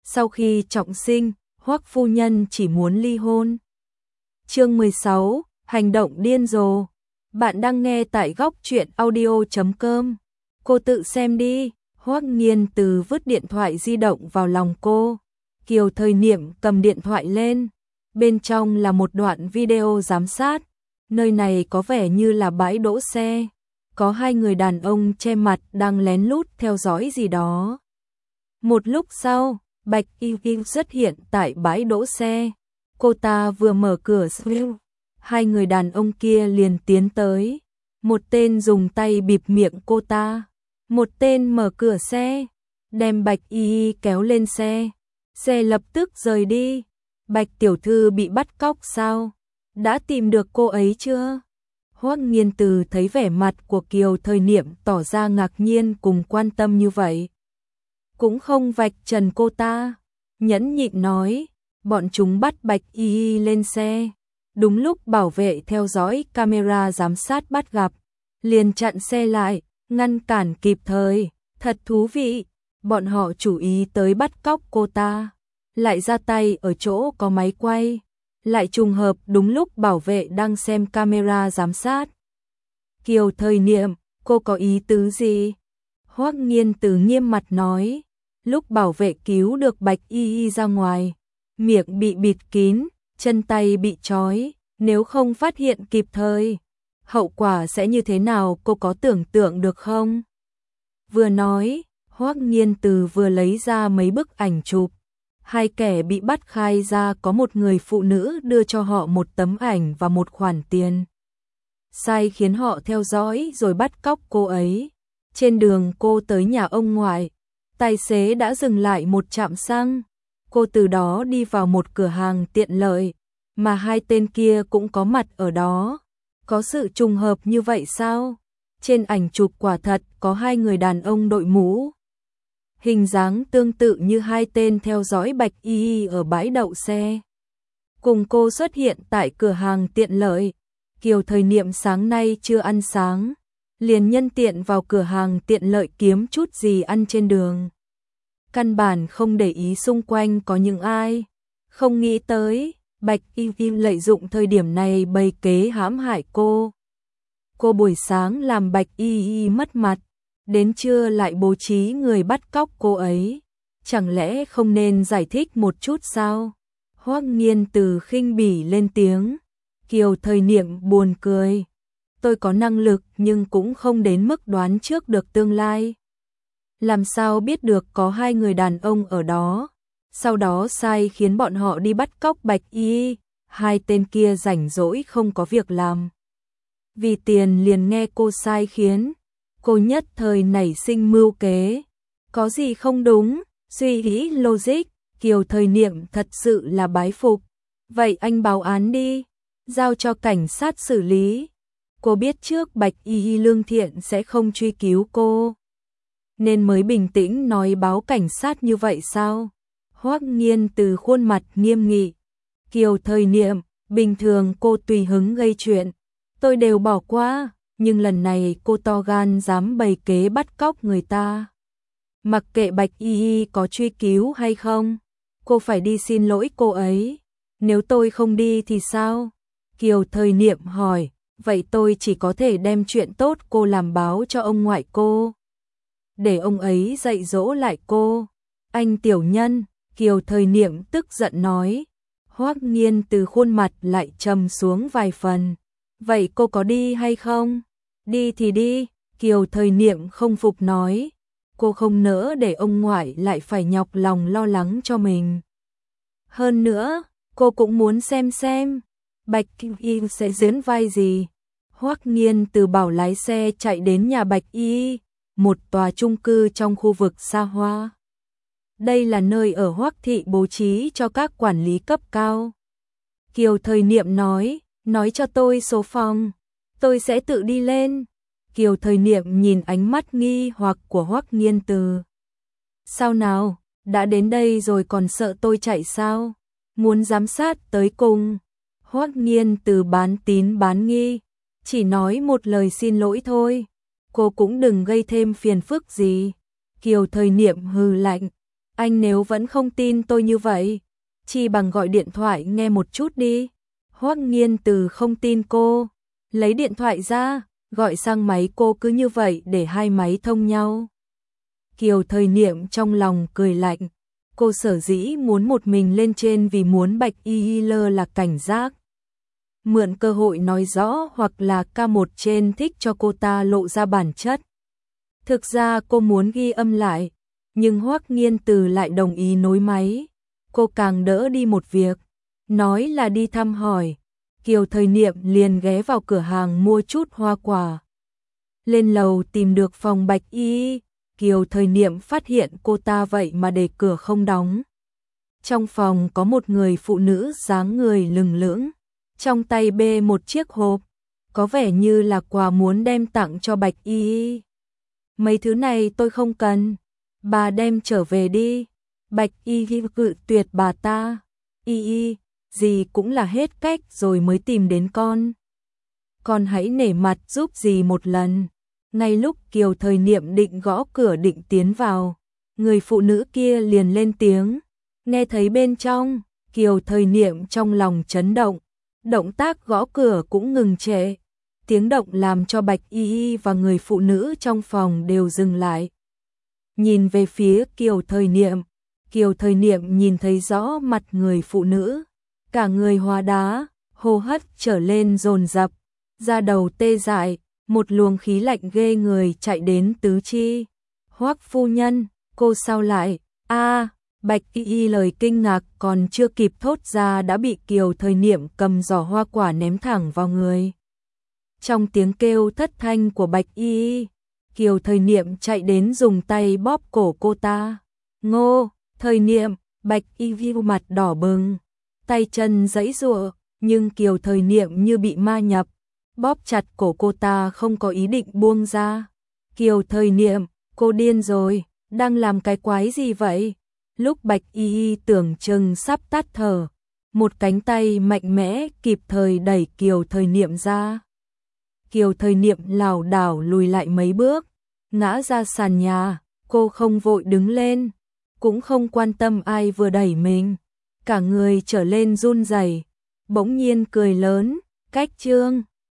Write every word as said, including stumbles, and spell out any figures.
Sau khi trọng sinh, Hoắc phu nhân chỉ muốn ly hôn. Chương mười sáu, hành động điên rồ. Bạn đang nghe tại góc truyện audio chấm com. Cô tự xem đi. Hoắc Nghiên Từ vứt điện thoại di động vào lòng cô. Kiều Thời Niệm cầm điện thoại lên. Bên trong là một đoạn video giám sát. Nơi này có vẻ như là bãi đỗ xe. Có hai người đàn ông che mặt đang lén lút theo dõi gì đó. Một lúc sau, Bạch Y Y xuất hiện tại bãi đỗ xe. Cô ta vừa mở cửa, hai người đàn ông kia liền tiến tới. Một tên dùng tay bịt miệng cô ta, một tên mở cửa xe, đem Bạch Y Y kéo lên xe. Xe lập tức rời đi. Bạch tiểu thư bị bắt cóc sao? Đã tìm được cô ấy chưa? Hoắc Nghiên Từ thấy vẻ mặt của Kiều Thời Niệm tỏ ra ngạc nhiên cùng quan tâm như vậy, cũng không vạch trần cô ta, nhẫn nhịn nói, bọn chúng bắt Bạch Y Y lên xe. Đúng lúc bảo vệ theo dõi camera giám sát bắt gặp, liền chặn xe lại, ngăn cản kịp thời. Thật thú vị, bọn họ chú ý tới bắt cóc cô ta, lại ra tay ở chỗ có máy quay, lại trùng hợp đúng lúc bảo vệ đang xem camera giám sát. Kiều Thời Niệm, cô có ý tứ gì? Hoắc Nghiên Từ nghiêm mặt nói. Lúc bảo vệ cứu được Bạch Y Y ra ngoài, miệng bị bịt kín, chân tay bị trói, nếu không phát hiện kịp thời, hậu quả sẽ như thế nào cô có tưởng tượng được không? Vừa nói, Hoắc Nghiên Từ vừa lấy ra mấy bức ảnh chụp. Hai kẻ bị bắt khai ra có một người phụ nữ đưa cho họ một tấm ảnh và một khoản tiền. Sai khiến họ theo dõi rồi bắt cóc cô ấy. Trên đường cô tới nhà ông ngoại, tài xế đã dừng lại một trạm xăng. Cô từ đó đi vào một cửa hàng tiện lợi, mà hai tên kia cũng có mặt ở đó. Có sự trùng hợp như vậy sao? Trên ảnh chụp quả thật có hai người đàn ông đội mũ, hình dáng tương tự như hai tên theo dõi Bạch Y Y ở bãi đậu xe. Cùng cô xuất hiện tại cửa hàng tiện lợi. Kiều Thời Niệm sáng nay chưa ăn sáng, liền nhân tiện vào cửa hàng tiện lợi kiếm chút gì ăn trên đường. Căn bản không để ý xung quanh có những ai. Không nghĩ tới, Bạch Y Y lợi dụng thời điểm này bày kế hãm hại cô. Cô buổi sáng làm Bạch Y Y mất mặt, đến trưa lại bố trí người bắt cóc cô ấy. Chẳng lẽ không nên giải thích một chút sao? Hoắc Nghiên Từ khinh bỉ lên tiếng. Kiều Thời Niệm buồn cười. Tôi có năng lực nhưng cũng không đến mức đoán trước được tương lai. Làm sao biết được có hai người đàn ông ở đó, sau đó sai khiến bọn họ đi bắt cóc Bạch Y. Hai tên kia rảnh rỗi không có việc làm, vì tiền liền nghe cô sai khiến. Cô nhất thời nảy sinh mưu kế. Có gì không đúng? Suy nghĩ logic, Kiều Thời Niệm thật sự là bái phục. Vậy anh báo án đi, giao cho cảnh sát xử lý. Cô biết trước Bạch Y lương thiện sẽ không truy cứu cô, nên mới bình tĩnh nói báo cảnh sát như vậy sao? Hoắc Nghiên Từ khuôn mặt nghiêm nghị. Kiều Thời Niệm, bình thường cô tùy hứng gây chuyện, tôi đều bỏ qua, nhưng lần này cô to gan dám bày kế bắt cóc người ta. Mặc kệ Bạch Y có truy cứu hay không, cô phải đi xin lỗi cô ấy. Nếu tôi không đi thì sao? Kiều Thời Niệm hỏi. Vậy tôi chỉ có thể đem chuyện tốt cô làm báo cho ông ngoại cô, để ông ấy dạy dỗ lại cô. Anh tiểu nhân, Kiều Thời Niệm tức giận nói. Hoắc Nghiên Từ khuôn mặt lại trầm xuống vài phần. Vậy cô có đi hay không? Đi thì đi, Kiều Thời Niệm không phục nói. Cô không nỡ để ông ngoại lại phải nhọc lòng lo lắng cho mình. Hơn nữa, cô cũng muốn xem xem Bạch Y sẽ diễn vai gì. Hoắc Nghiên Từ bảo lái xe chạy đến nhà Bạch Y, một tòa chung cư trong khu vực xa hoa. Đây là nơi ở Hoắc thị bố trí cho các quản lý cấp cao. Kiều Thời Niệm nói, nói cho tôi số phòng, tôi sẽ tự đi lên. Kiều Thời Niệm nhìn ánh mắt nghi hoặc của Hoắc Nghiên Từ. Sao nào, đã đến đây rồi còn sợ tôi chạy sao? Muốn giám sát tới cùng. Hoắc Nghiên Từ bán tín bán nghi, chỉ nói một lời xin lỗi thôi. Cô cũng đừng gây thêm phiền phức gì. Kiều Thời Niệm hừ lạnh. Anh nếu vẫn không tin tôi như vậy, chi bằng gọi điện thoại nghe một chút đi. Hoắc Nghiên Từ không tin cô, lấy điện thoại ra, gọi sang máy cô cứ như vậy để hai máy thông nhau. Kiều Thời Niệm trong lòng cười lạnh, cô sở dĩ muốn một mình lên trên vì muốn Bạch Y lơ là cảnh giác. Mượn cơ hội nói rõ hoặc là ca một trên thích cho cô ta lộ ra bản chất. Thực ra cô muốn ghi âm lại, nhưng Hoắc Nghiên Từ lại đồng ý nối máy. Cô càng đỡ đi một việc, nói là đi thăm hỏi. Kiều Thời Niệm liền ghé vào cửa hàng mua chút hoa quả. Lên lầu tìm được phòng Bạch Y, Kiều Thời Niệm phát hiện cô ta vậy mà để cửa không đóng. Trong phòng có một người phụ nữ dáng người lừng lững, trong tay bê một chiếc hộp, có vẻ như là quà muốn đem tặng cho Bạch Y. Mấy thứ này tôi không cần, bà đem trở về đi. Bạch Y cự tuyệt bà ta. Y Y, dì cũng là hết cách rồi mới tìm đến con. Con hãy nể mặt giúp dì một lần. Ngay lúc Kiều Thời Niệm định gõ cửa định tiến vào, người phụ nữ kia liền lên tiếng. Nghe thấy bên trong, Kiều Thời Niệm trong lòng chấn động, động tác gõ cửa cũng ngừng trệ. Tiếng động làm cho Bạch Y Y và người phụ nữ trong phòng đều dừng lại. Nhìn về phía Kiều Thời Niệm, Kiều Thời Niệm nhìn thấy rõ mặt người phụ nữ, cả người hóa đá, hô hấp trở lên dồn dập, da đầu tê dại, một luồng khí lạnh ghê người chạy đến tứ chi. Hoắc phu nhân, cô sao lại? A, Bạch Y Y lời kinh ngạc còn chưa kịp thốt ra đã bị Kiều Thời Niệm cầm giỏ hoa quả ném thẳng vào người. Trong tiếng kêu thất thanh của Bạch Y Y, Kiều Thời Niệm chạy đến dùng tay bóp cổ cô ta. Ngô, Thời Niệm, Bạch Y Y mặt đỏ bừng, tay chân giãy giụa, nhưng Kiều Thời Niệm như bị ma nhập, bóp chặt cổ cô ta không có ý định buông ra. Kiều Thời Niệm, cô điên rồi, đang làm cái quái gì vậy? Lúc Bạch Y Y tưởng chừng sắp tắt thở, một cánh tay mạnh mẽ kịp thời đẩy Kiều Thời Niệm ra. Kiều Thời Niệm lảo đảo lùi lại mấy bước, ngã ra sàn nhà, cô không vội đứng lên, cũng không quan tâm ai vừa đẩy mình, cả người trở lên run rẩy, bỗng nhiên cười lớn, cách trương.